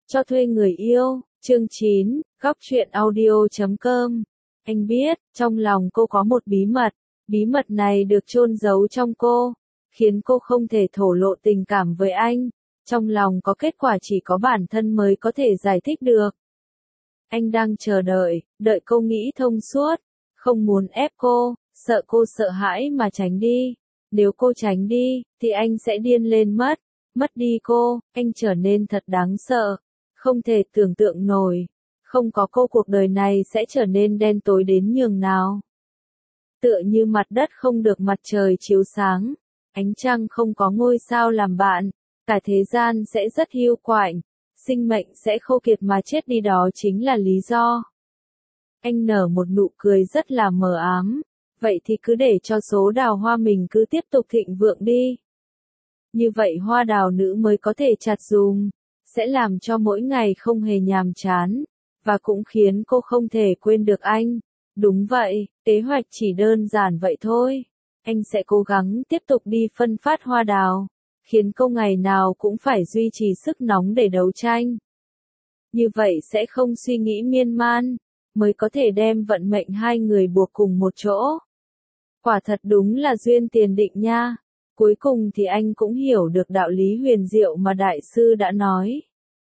Cho thuê người yêu, chương 9, góc truyện audio.com. Anh biết, trong lòng cô có một bí mật này được chôn giấu trong cô, khiến cô không thể thổ lộ tình cảm với anh. Trong lòng có kết quả chỉ có bản thân mới có thể giải thích được. Anh đang chờ đợi cô nghĩ thông suốt, không muốn ép cô, sợ cô sợ hãi mà tránh đi. Nếu cô tránh đi, thì anh sẽ điên lên mất đi cô, anh trở nên thật đáng sợ, không thể tưởng tượng nổi. Không có cô cuộc đời này sẽ trở nên đen tối đến nhường nào. Tựa như mặt đất không được mặt trời chiếu sáng, ánh trăng không có ngôi sao làm bạn, cả thế gian sẽ rất hiu quạnh, sinh mệnh sẽ khô kiệt mà chết đi, đó chính là lý do. Anh nở một nụ cười rất là mờ ám, vậy thì cứ để cho số đào hoa mình cứ tiếp tục thịnh vượng đi. Như vậy hoa đào nữ mới có thể chặt dùm, sẽ làm cho mỗi ngày không hề nhàm chán, và cũng khiến cô không thể quên được anh. Đúng vậy, kế hoạch chỉ đơn giản vậy thôi. Anh sẽ cố gắng tiếp tục đi phân phát hoa đào, khiến cô ngày nào cũng phải duy trì sức nóng để đấu tranh. Như vậy sẽ không suy nghĩ miên man, mới có thể đem vận mệnh hai người buộc cùng một chỗ. Quả thật đúng là duyên tiền định nha. Cuối cùng thì anh cũng hiểu được đạo lý huyền diệu mà đại sư đã nói.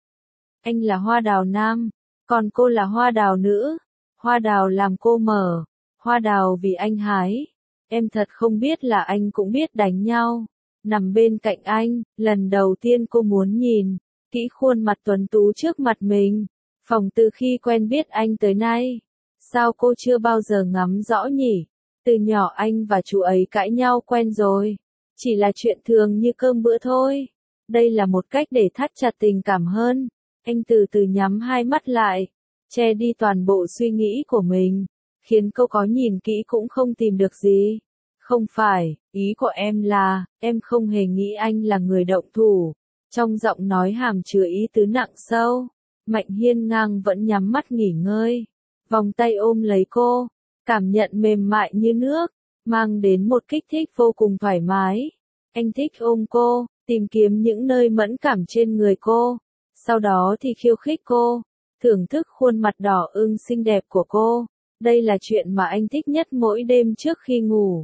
Anh là hoa đào nam, còn cô là hoa đào nữ. Hoa đào làm cô mở, hoa đào vì anh hái. Em thật không biết là anh cũng biết đánh nhau. Nằm bên cạnh anh, lần đầu tiên cô muốn nhìn kỹ khuôn mặt tuấn tú trước mặt mình. Phòng từ khi quen biết anh tới nay, sao cô chưa bao giờ ngắm rõ nhỉ? Từ nhỏ anh và chú ấy cãi nhau quen rồi, chỉ là chuyện thường như cơm bữa thôi. Đây là một cách để thắt chặt tình cảm hơn. Anh từ từ nhắm hai mắt lại, che đi toàn bộ suy nghĩ của mình, khiến cô có nhìn kỹ cũng không tìm được gì. Không phải, ý của em là, em không hề nghĩ anh là người động thủ. Trong giọng nói hàm chứa ý tứ nặng sâu. Mạnh Hiên Ngang vẫn nhắm mắt nghỉ ngơi, vòng tay ôm lấy cô, cảm nhận mềm mại như nước, mang đến một kích thích vô cùng thoải mái. Anh thích ôm cô, tìm kiếm những nơi mẫn cảm trên người cô, sau đó thì khiêu khích cô, thưởng thức khuôn mặt đỏ ửng xinh đẹp của cô. Đây là chuyện mà anh thích nhất mỗi đêm trước khi ngủ.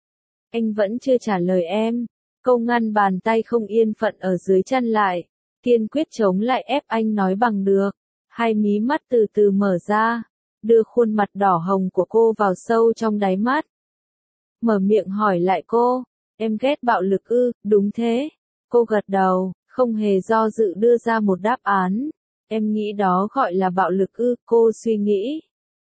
Anh vẫn chưa trả lời em. Cô ngăn bàn tay không yên phận ở dưới chân lại, kiên quyết chống lại ép anh nói bằng được. Hai mí mắt từ từ mở ra, đưa khuôn mặt đỏ hồng của cô vào sâu trong đáy mắt. Mở miệng hỏi lại cô, em ghét bạo lực ư? Đúng thế. Cô gật đầu, không hề do dự đưa ra một đáp án. Em nghĩ đó gọi là bạo lực ư? Cô suy nghĩ,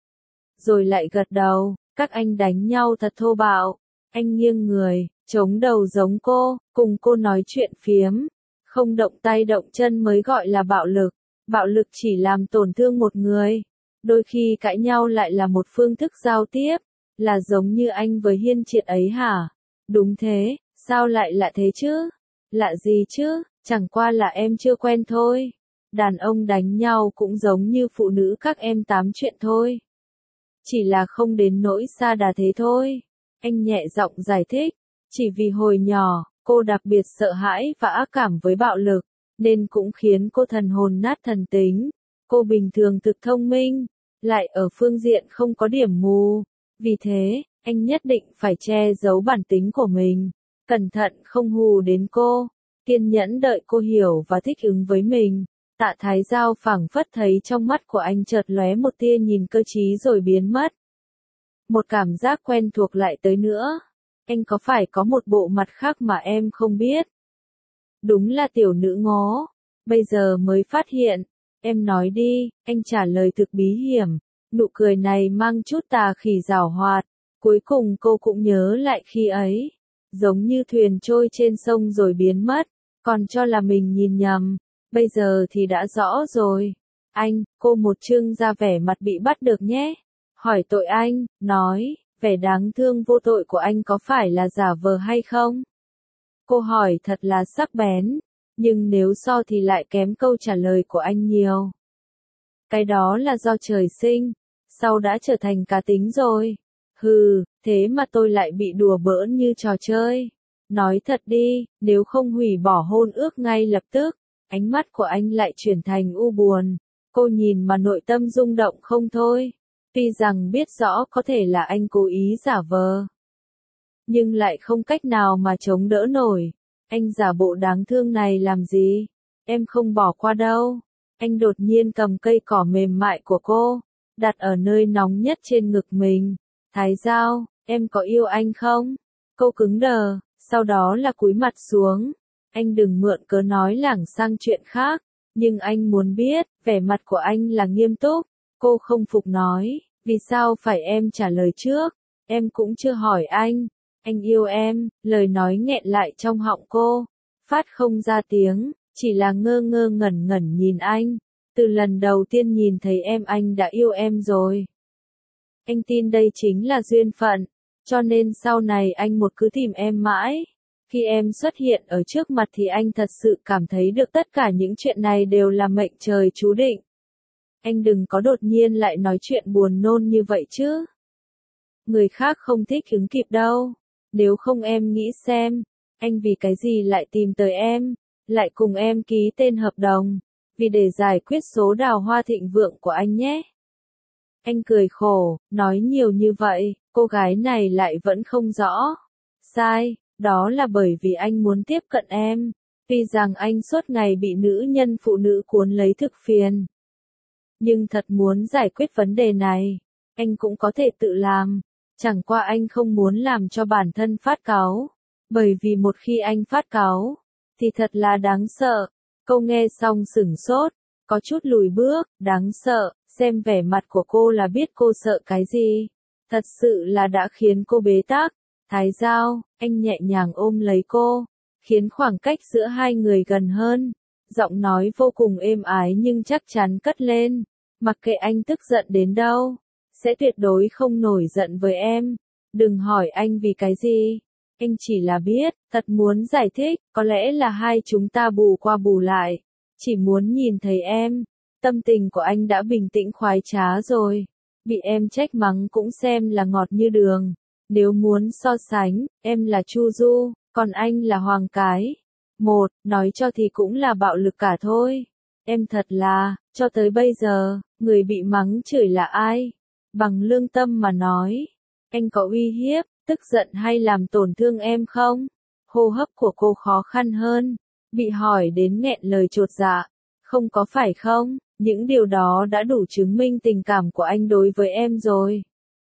rồi lại gật đầu. Các anh đánh nhau thật thô bạo. Anh nghiêng người, chống đầu giống cô, cùng cô nói chuyện phiếm. Không động tay động chân mới gọi là bạo lực. Bạo lực chỉ làm tổn thương một người. Đôi khi cãi nhau lại là một phương thức giao tiếp. Là giống như anh với Hiên Triệt ấy hả? Đúng thế, sao lại lạ thế chứ? Lạ gì chứ, chẳng qua là em chưa quen thôi. Đàn ông đánh nhau cũng giống như phụ nữ các em tám chuyện thôi. Chỉ là không đến nỗi xa đà thế thôi. Anh nhẹ giọng giải thích, chỉ vì hồi nhỏ, cô đặc biệt sợ hãi và ác cảm với bạo lực, nên cũng khiến cô thần hồn nát thần tính. Cô bình thường thực thông minh, lại ở phương diện không có điểm mù. Vì thế, anh nhất định phải che giấu bản tính của mình, cẩn thận không hù đến cô, kiên nhẫn đợi cô hiểu và thích ứng với mình. Tạ Thái Giao phảng phất thấy trong mắt của anh chợt lóe một tia nhìn cơ trí rồi biến mất. Một cảm giác quen thuộc lại tới nữa. Anh có phải có một bộ mặt khác mà em không biết? Đúng là tiểu nữ ngố. Bây giờ mới phát hiện. Em nói đi, anh trả lời thực bí hiểm. Nụ cười này mang chút tà khỉ giảo hoạt. Cuối cùng cô cũng nhớ lại khi ấy. Giống như thuyền trôi trên sông rồi biến mất. Còn cho là mình nhìn nhầm. Bây giờ thì đã rõ rồi. Anh, cô một trưng ra vẻ mặt bị bắt được nhé. Hỏi tội anh, nói, vẻ đáng thương vô tội của anh có phải là giả vờ hay không? Cô hỏi thật là sắc bén, nhưng nếu so thì lại kém câu trả lời của anh nhiều. Cái đó là do trời sinh, sau đã trở thành cá tính rồi. Hừ, thế mà tôi lại bị đùa bỡn như trò chơi. Nói thật đi, nếu không hủy bỏ hôn ước ngay lập tức, Ánh mắt của anh lại chuyển thành u buồn. Cô nhìn mà nội tâm rung động không thôi. Tuy rằng biết rõ có thể là anh cố ý giả vờ, nhưng lại không cách nào mà chống đỡ nổi. Anh giả bộ đáng thương này làm gì? Em không bỏ qua đâu. Anh đột nhiên cầm cây cỏ mềm mại của cô, đặt ở nơi nóng nhất trên ngực mình. Thái Giao, em có yêu anh không? Cô cứng đờ, sau đó là cúi mặt xuống. Anh đừng mượn cớ nói lảng sang chuyện khác. Nhưng anh muốn biết, vẻ mặt của anh là nghiêm túc. Cô không phục nói, vì sao phải em trả lời trước? Em cũng chưa hỏi anh. Anh yêu em, lời nói nghẹn lại trong họng cô. Phát không ra tiếng, chỉ là ngơ ngơ ngẩn ngẩn nhìn anh. Từ lần đầu tiên nhìn thấy em anh đã yêu em rồi. Anh tin đây chính là duyên phận, cho nên sau này anh một cứ tìm em mãi. Khi em xuất hiện ở trước mặt thì anh thật sự cảm thấy được tất cả những chuyện này đều là mệnh trời chú định. Anh đừng có đột nhiên lại nói chuyện buồn nôn như vậy chứ. Người khác không thích ứng kịp đâu. Nếu không em nghĩ xem, anh vì cái gì lại tìm tới em, lại cùng em ký tên hợp đồng, vì để giải quyết số đào hoa thịnh vượng của anh nhé. Anh cười khổ, nói nhiều như vậy, cô gái này lại vẫn không rõ. Sai, đó là bởi vì anh muốn tiếp cận em, vì rằng anh suốt ngày bị nữ nhân phụ nữ cuốn lấy thực phiền. Nhưng thật muốn giải quyết vấn đề này, anh cũng có thể tự làm. Chẳng qua anh không muốn làm cho bản thân phát cáu, bởi vì một khi anh phát cáu, thì thật là đáng sợ. Câu nghe xong sửng sốt, có chút lùi bước, đáng sợ, xem vẻ mặt của cô là biết cô sợ cái gì. Thật sự là đã khiến cô bế tắc. Thái Giao, anh nhẹ nhàng ôm lấy cô, khiến khoảng cách giữa hai người gần hơn. Giọng nói vô cùng êm ái nhưng chắc chắn cất lên. Mặc kệ anh tức giận đến đâu, sẽ tuyệt đối không nổi giận với em. Đừng hỏi anh vì cái gì. Anh chỉ là biết, thật muốn giải thích, có lẽ là hai chúng ta bù qua bù lại. Chỉ muốn nhìn thấy em. Tâm tình của anh đã bình tĩnh khoái trá rồi. Bị em trách mắng cũng xem là ngọt như đường. Nếu muốn so sánh, em là Chu Du, còn anh là Hoàng Cái. Một, nói cho thì cũng là bạo lực cả thôi. Em thật là, cho tới bây giờ, người bị mắng chửi là ai? Bằng lương tâm mà nói, anh có uy hiếp, tức giận hay làm tổn thương em không? Hô hấp của cô khó khăn hơn, bị hỏi đến nghẹn lời chột dạ. Không có phải không? Những điều đó đã đủ chứng minh tình cảm của anh đối với em rồi.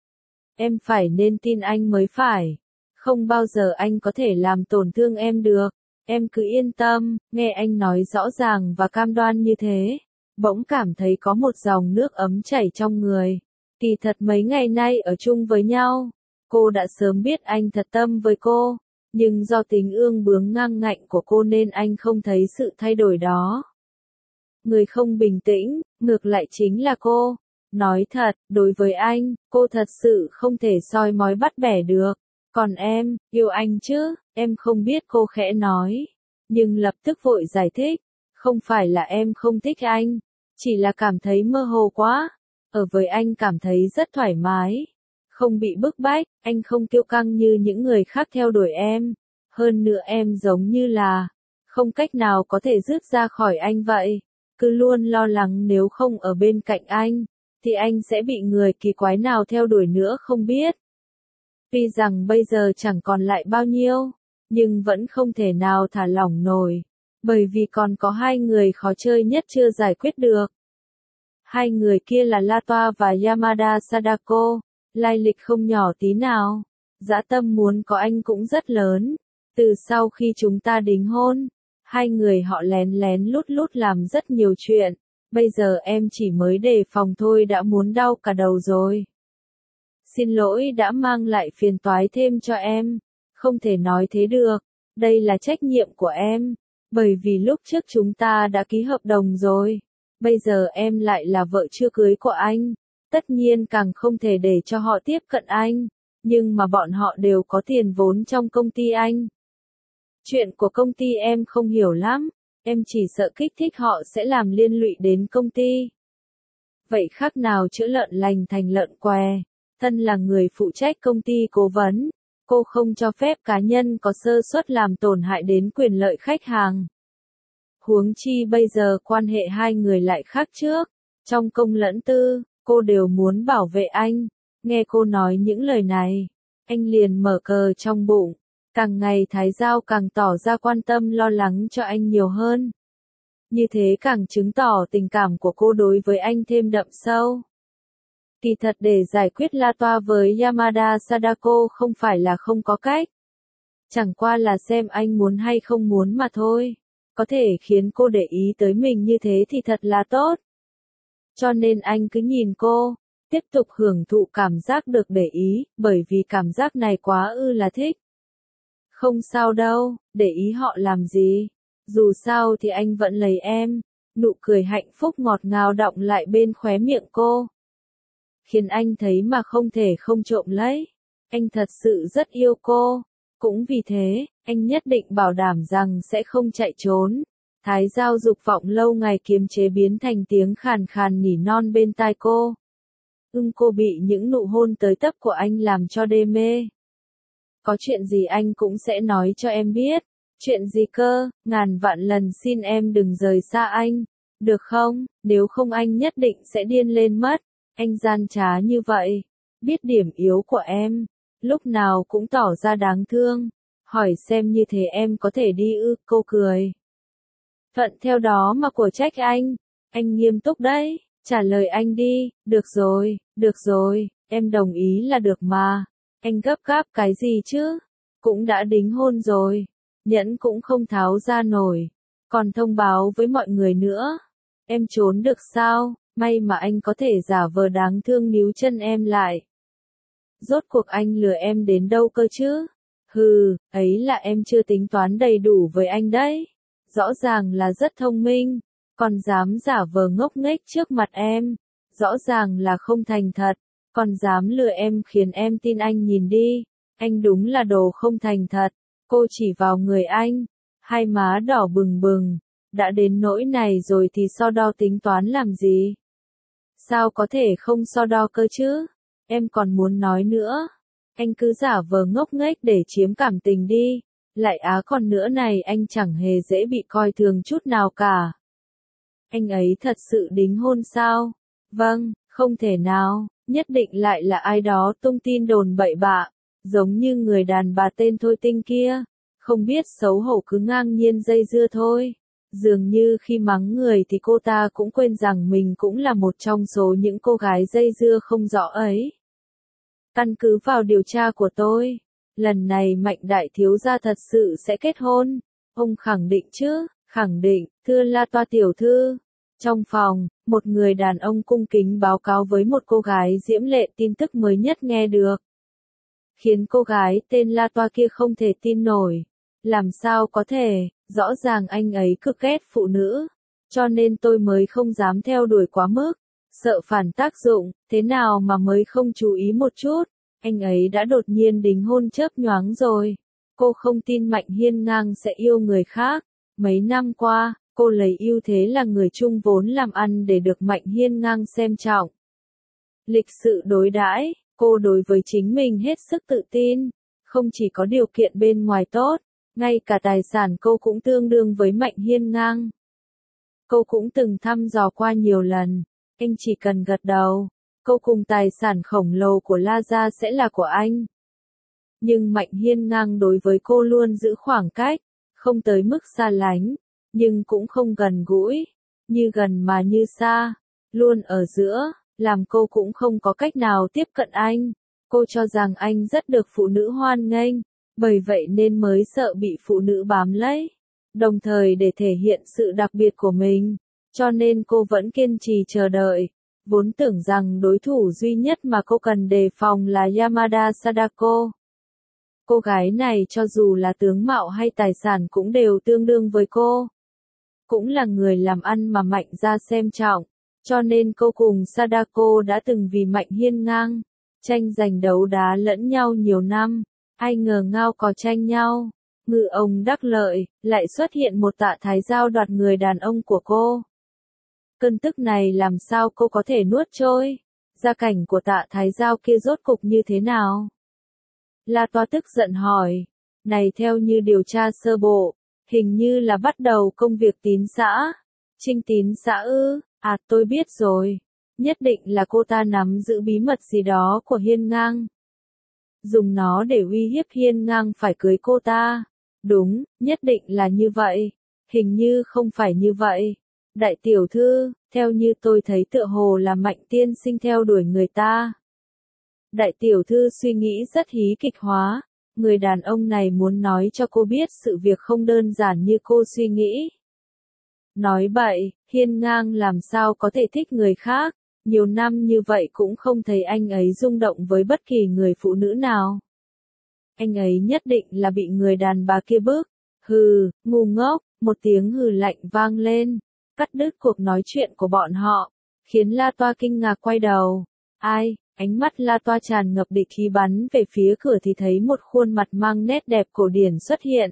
Em phải nên tin anh mới phải. Không bao giờ anh có thể làm tổn thương em được. Em cứ yên tâm. Nghe anh nói rõ ràng và cam đoan như thế, bỗng cảm thấy có một dòng nước ấm chảy trong người. Kỳ thật mấy ngày nay ở chung với nhau, cô đã sớm biết anh thật tâm với cô, nhưng do tính ương bướng ngang ngạnh của cô nên anh không thấy sự thay đổi đó. Người không bình tĩnh, ngược lại chính là cô. Nói thật, đối với anh, cô thật sự không thể soi mói bắt bẻ được. Còn em, yêu anh chứ? Em không biết, cô khẽ nói. Nhưng lập tức vội giải thích. Không phải là em không thích anh, chỉ là cảm thấy mơ hồ quá. Ở với anh cảm thấy rất thoải mái. Không bị bức bách, anh không kiêu căng như những người khác theo đuổi em. Hơn nữa em giống như là không cách nào có thể dứt ra khỏi anh vậy. Cứ luôn lo lắng nếu không ở bên cạnh anh, thì anh sẽ bị người kỳ quái nào theo đuổi nữa không biết. Tuy rằng bây giờ chẳng còn lại bao nhiêu, nhưng vẫn không thể nào thả lỏng nổi, bởi vì còn có hai người khó chơi nhất chưa giải quyết được. Hai người kia là La Toa và Yamada Sadako, lai lịch không nhỏ tí nào. Dã tâm muốn có anh cũng rất lớn. Từ sau khi chúng ta đính hôn, hai người họ lén lén lút lút làm rất nhiều chuyện. Bây giờ em chỉ mới đề phòng thôi đã muốn đau cả đầu rồi. Xin lỗi đã mang lại phiền toái thêm cho em. Không thể nói thế được. Đây là trách nhiệm của em. Bởi vì lúc trước chúng ta đã ký hợp đồng rồi. Bây giờ em lại là vợ chưa cưới của anh. Tất nhiên càng không thể để cho họ tiếp cận anh. Nhưng mà bọn họ đều có tiền vốn trong công ty anh. Chuyện của công ty em không hiểu lắm. Em chỉ sợ kích thích họ sẽ làm liên lụy đến công ty. Vậy khác nào chữa lợn lành thành lợn què. Thân là người phụ trách công ty cố vấn, cô không cho phép cá nhân có sơ suất làm tổn hại đến quyền lợi khách hàng. Huống chi bây giờ quan hệ hai người lại khác trước, trong công lẫn tư, cô đều muốn bảo vệ anh. Nghe cô nói những lời này, anh liền mở cờ trong bụng, càng ngày Thái Giao càng tỏ ra quan tâm lo lắng cho anh nhiều hơn. Như thế càng chứng tỏ tình cảm của cô đối với anh thêm đậm sâu. Kỳ thật để giải quyết La Toa với Yamada Sadako không phải là không có cách. Chẳng qua là xem anh muốn hay không muốn mà thôi. Có thể khiến cô để ý tới mình như thế thì thật là tốt. Cho nên anh cứ nhìn cô, tiếp tục hưởng thụ cảm giác được để ý, bởi vì cảm giác này quá là thích. Không sao đâu, để ý họ làm gì. Dù sao thì anh vẫn lấy em. Nụ cười hạnh phúc ngọt ngào đọng lại bên khóe miệng cô. Khiến anh thấy mà không thể không trộm lấy. Anh thật sự rất yêu cô. Cũng vì thế, anh nhất định bảo đảm rằng sẽ không chạy trốn. Thái Giao dục vọng lâu ngày kiềm chế biến thành tiếng khàn khàn nỉ non bên tai cô. Cô bị những nụ hôn tới tấp của anh làm cho đê mê. Có chuyện gì anh cũng sẽ nói cho em biết. Chuyện gì cơ, ngàn vạn lần xin em đừng rời xa anh. Được không, nếu không anh nhất định sẽ điên lên mất. Anh gian trá như vậy. Biết điểm yếu của em. Lúc nào cũng tỏ ra đáng thương. Hỏi xem như thế em có thể đi ư, cô cười. Thuận theo đó mà của trách anh. Anh nghiêm túc đấy, trả lời anh đi, được rồi, em đồng ý là được mà. Anh gấp gáp cái gì chứ? Cũng đã đính hôn rồi, nhẫn cũng không tháo ra nổi, còn thông báo với mọi người nữa. Em trốn được sao? May mà anh có thể giả vờ đáng thương níu chân em lại. Rốt cuộc anh lừa em đến đâu cơ chứ? Hừ, ấy là em chưa tính toán đầy đủ với anh đấy. Rõ ràng là rất thông minh, còn dám giả vờ ngốc nghếch trước mặt em. Rõ ràng là không thành thật, còn dám lừa em khiến em tin anh. Nhìn đi, anh đúng là đồ không thành thật. Cô chỉ vào người anh, hai má đỏ bừng bừng. Đã đến nỗi này rồi thì so đo tính toán làm gì? Sao có thể không so đo cơ chứ? Em còn muốn nói nữa. Anh cứ giả vờ ngốc nghếch để chiếm cảm tình đi. Lại còn nữa này, anh chẳng hề dễ bị coi thường chút nào cả. Anh ấy thật sự đính hôn sao? Vâng, không thể nào, nhất định lại là ai đó tung tin đồn bậy bạ, giống như người đàn bà tên Thôi Tinh kia, không biết xấu hổ cứ ngang nhiên dây dưa thôi. Dường như khi mắng người thì cô ta cũng quên rằng mình cũng là một trong số những cô gái dây dưa không rõ ấy. Căn cứ vào điều tra của tôi, lần này Mạnh đại thiếu gia thật sự sẽ kết hôn. Ông khẳng định chứ? Khẳng định, thưa La Toa tiểu thư. Trong phòng, một người đàn ông cung kính báo cáo với một cô gái diễm lệ tin tức mới nhất nghe được. Khiến cô gái tên La Toa kia không thể tin nổi. Làm sao có thể, rõ ràng anh ấy cực ghét phụ nữ. Cho nên tôi mới không dám theo đuổi quá mức. Sợ phản tác dụng, thế nào mà mới không chú ý một chút. Anh ấy đã đột nhiên đính hôn chớp nhoáng rồi. Cô không tin Mạnh Hiên Ngang sẽ yêu người khác. Mấy năm qua, cô lấy ưu thế là người chung vốn làm ăn để được Mạnh Hiên Ngang xem trọng. Lịch sự đối đãi, cô đối với chính mình hết sức tự tin. Không chỉ có điều kiện bên ngoài tốt, ngay cả tài sản cô cũng tương đương với Mạnh Hiên Ngang. Cô cũng từng thăm dò qua nhiều lần. Anh chỉ cần gật đầu, cô cùng tài sản khổng lồ của La Gia sẽ là của anh. Nhưng Mạnh Hiên Ngang đối với cô luôn giữ khoảng cách, không tới mức xa lánh, nhưng cũng không gần gũi, như gần mà như xa, luôn ở giữa, làm cô cũng không có cách nào tiếp cận anh. Cô cho rằng anh rất được phụ nữ hoan nghênh, bởi vậy nên mới sợ bị phụ nữ bám lấy. Đồng thời để thể hiện sự đặc biệt của mình, cho nên cô vẫn kiên trì chờ đợi. Vốn tưởng rằng đối thủ duy nhất mà cô cần đề phòng là Yamada Sadako. Cô gái này cho dù là tướng mạo hay tài sản cũng đều tương đương với cô. Cũng là người làm ăn mà Mạnh gia xem trọng, cho nên cô cùng Sadako đã từng vì Mạnh Hiên Ngang tranh giành đấu đá lẫn nhau nhiều năm. Ai ngờ ngao có tranh nhau, ngư ông đắc lợi, lại xuất hiện một Tạ Thái Giao đoạt người đàn ông của cô. Cơn tức này làm sao cô có thể nuốt trôi? Gia cảnh của Tạ Thái Giao kia rốt cục như thế nào? La Toa tức giận hỏi. Này theo như điều tra sơ bộ, Hình như là bắt đầu công việc tín xã. Trinh tín xã ư? À tôi biết rồi. Nhất định là cô ta nắm giữ bí mật gì đó của Hiên Ngang. Dùng nó để uy hiếp Hiên Ngang phải cưới cô ta. Đúng, nhất định là như vậy. Hình như không phải như vậy. Đại tiểu thư, theo như tôi thấy tựa hồ là Mạnh tiên sinh theo đuổi người ta. Đại tiểu thư suy nghĩ rất hí kịch hóa. Người đàn ông này muốn nói cho cô biết sự việc không đơn giản như cô suy nghĩ. Nói bậy, Hiên Ngang làm sao có thể thích người khác, nhiều năm như vậy cũng không thấy anh ấy rung động với bất kỳ người phụ nữ nào. Anh ấy nhất định là bị người đàn bà kia bức. Hừ, ngu ngốc, một tiếng hừ lạnh vang lên, cắt đứt cuộc nói chuyện của bọn họ, khiến La Toa kinh ngạc quay đầu. Ai? Ánh mắt La Toa tràn ngập địch khí bắn về phía cửa thì thấy một khuôn mặt mang nét đẹp cổ điển xuất hiện.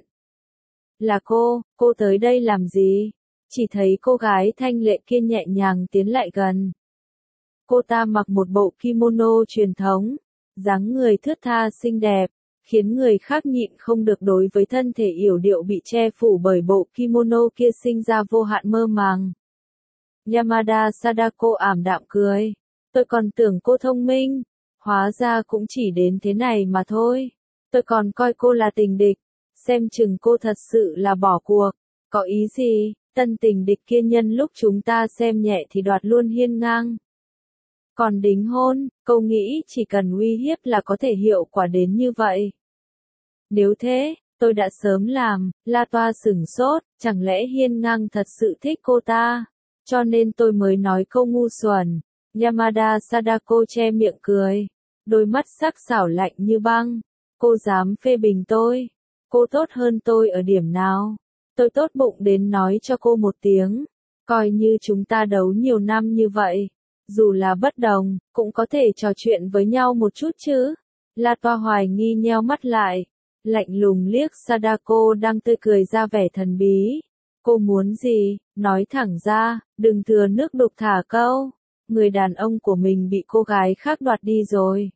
Là cô tới đây làm gì? Chỉ thấy cô gái thanh lệ kia nhẹ nhàng tiến lại gần. Cô ta mặc một bộ kimono truyền thống, dáng người thướt tha xinh đẹp, khiến người khác nhịn không được đối với thân thể yểu điệu bị che phủ bởi bộ kimono kia sinh ra vô hạn mơ màng. Yamada Sadako ảm đạm cười. Tôi còn tưởng cô thông minh, hóa ra cũng chỉ đến thế này mà thôi. Tôi còn coi cô là tình địch, xem chừng cô thật sự là bỏ cuộc. Có ý gì? Tân tình địch kia nhân lúc chúng ta xem nhẹ thì đoạt luôn Hiên Ngang. Còn đính hôn, cô nghĩ chỉ cần uy hiếp là có thể hiệu quả đến như vậy. Nếu thế, tôi đã sớm làm. La Toa sửng sốt, chẳng lẽ Hiên Ngang thật sự thích cô ta, cho nên tôi mới nói câu ngu xuẩn. Yamada Sadako che miệng cười, đôi mắt sắc sảo lạnh như băng. Cô dám phê bình tôi? Cô tốt hơn tôi ở điểm nào? Tôi tốt bụng đến nói cho cô một tiếng, coi như chúng ta đấu nhiều năm như vậy, dù là bất đồng, cũng có thể trò chuyện với nhau một chút chứ. La Toa hoài nghi nheo mắt lại, lạnh lùng liếc Sadako đang tươi cười ra vẻ thần bí. Cô muốn gì? Nói thẳng ra, đừng thừa nước đục thả câu. Người đàn ông của mình bị cô gái khác đoạt đi rồi.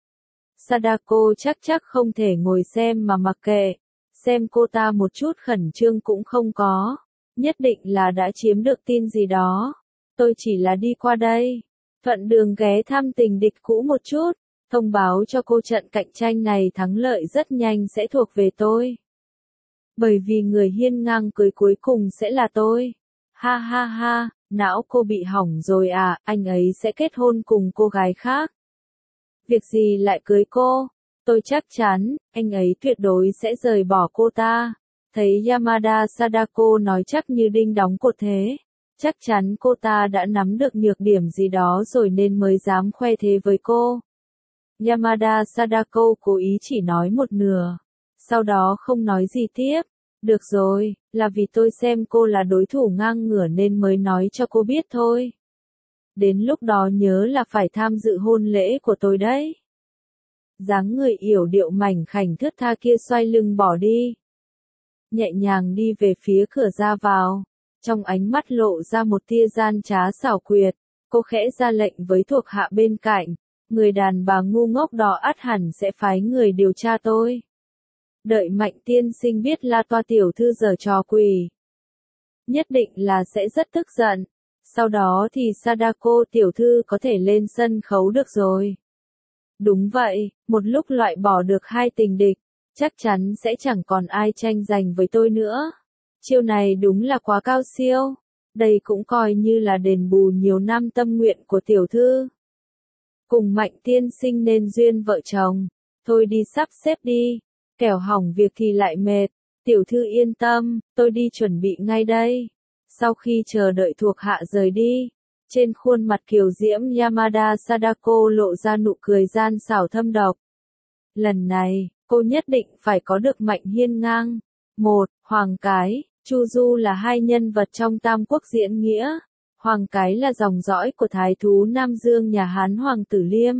Sadako chắc không thể ngồi xem mà mặc kệ. Xem cô ta một chút khẩn trương cũng không có. Nhất định là đã chiếm được tin gì đó. Tôi chỉ là đi qua đây, thuận đường ghé thăm tình địch cũ một chút, thông báo cho cô trận cạnh tranh này thắng lợi rất nhanh sẽ thuộc về tôi. Bởi vì người Hiên Ngang cưới cuối cùng sẽ là tôi. Ha ha ha, não cô bị hỏng rồi à, anh ấy sẽ kết hôn cùng cô gái khác. Việc gì lại cưới cô? Tôi chắc chắn, anh ấy tuyệt đối sẽ rời bỏ cô ta. Thấy Yamada Sadako nói chắc như đinh đóng cột thế. Chắc chắn cô ta đã nắm được nhược điểm gì đó rồi nên mới dám khoe thế với cô. Yamada Sadako cố ý chỉ nói một nửa, sau đó không nói gì tiếp. Được rồi, là vì tôi xem cô là đối thủ ngang ngửa nên mới nói cho cô biết thôi. Đến lúc đó nhớ là phải tham dự hôn lễ của tôi đấy. Dáng người yểu điệu mảnh khảnh thướt tha kia xoay lưng bỏ đi. Nhẹ nhàng đi về phía cửa ra vào. Trong ánh mắt lộ ra một tia gian trá xảo quyệt. Cô khẽ ra lệnh với thuộc hạ bên cạnh. Người đàn bà ngu ngốc đó ắt hẳn sẽ phái người điều tra tôi. Đợi Mạnh tiên sinh biết La Toa tiểu thư giở trò quỷ, nhất định là sẽ rất tức giận. Sau đó thì Sadako tiểu thư có thể lên sân khấu được rồi. Đúng vậy, một lúc loại bỏ được hai tình địch, chắc chắn sẽ chẳng còn ai tranh giành với tôi nữa. Chiêu này đúng là quá cao siêu. Đây cũng coi như là đền bù nhiều năm tâm nguyện của tiểu thư. Cùng Mạnh tiên sinh nên duyên vợ chồng. Thôi đi sắp xếp đi, kẻo hỏng việc thì lại mệt. Tiểu thư yên tâm, tôi đi chuẩn bị ngay đây. Sau khi chờ đợi thuộc hạ rời đi, trên khuôn mặt kiều diễm Yamada Sadako lộ ra nụ cười gian xảo thâm độc. Lần này, cô nhất định phải có được Mạnh Hiên Ngang. Một, Hoàng Cái, Chu Du là hai nhân vật trong Tam Quốc diễn nghĩa. Hoàng Cái là dòng dõi của thái thú Nam Dương nhà Hán Hoàng Tử Liêm.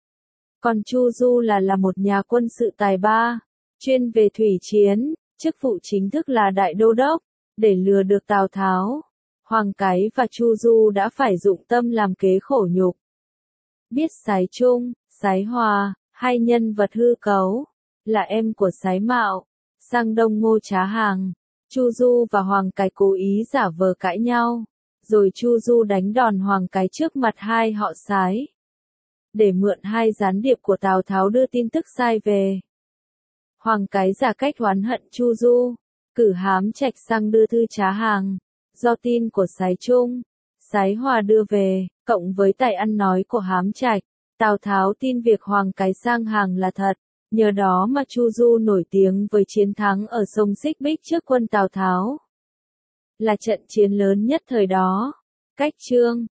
Còn Chu Du là một nhà quân sự tài ba, chuyên về thủy chiến, chức vụ chính thức là đại đô đốc. Để lừa được Tào Tháo, Hoàng Cái và Chu Du đã phải dụng tâm làm kế khổ nhục. Biết Sái Trung, Sái Hòa, hai nhân vật hư cấu, là em của Sái Mạo, sang đông Ngô Trá Hàng. Chu Du và Hoàng Cái cố ý giả vờ cãi nhau, rồi Chu Du đánh đòn Hoàng Cái trước mặt hai họ Sái, để mượn hai gián điệp của Tào Tháo đưa tin tức sai về. Hoàng Cái giả cách oán hận Chu Du, cử Hám Trạch sang đưa thư trá hàng, do tin của Sái Trung, Sái Hòa đưa về, cộng với tài ăn nói của Hám Trạch, Tào Tháo tin việc Hoàng Cái sang hàng là thật, nhờ đó mà Chu Du nổi tiếng với chiến thắng ở sông Xích Bích trước quân Tào Tháo. Là trận chiến lớn nhất thời đó. Cách chương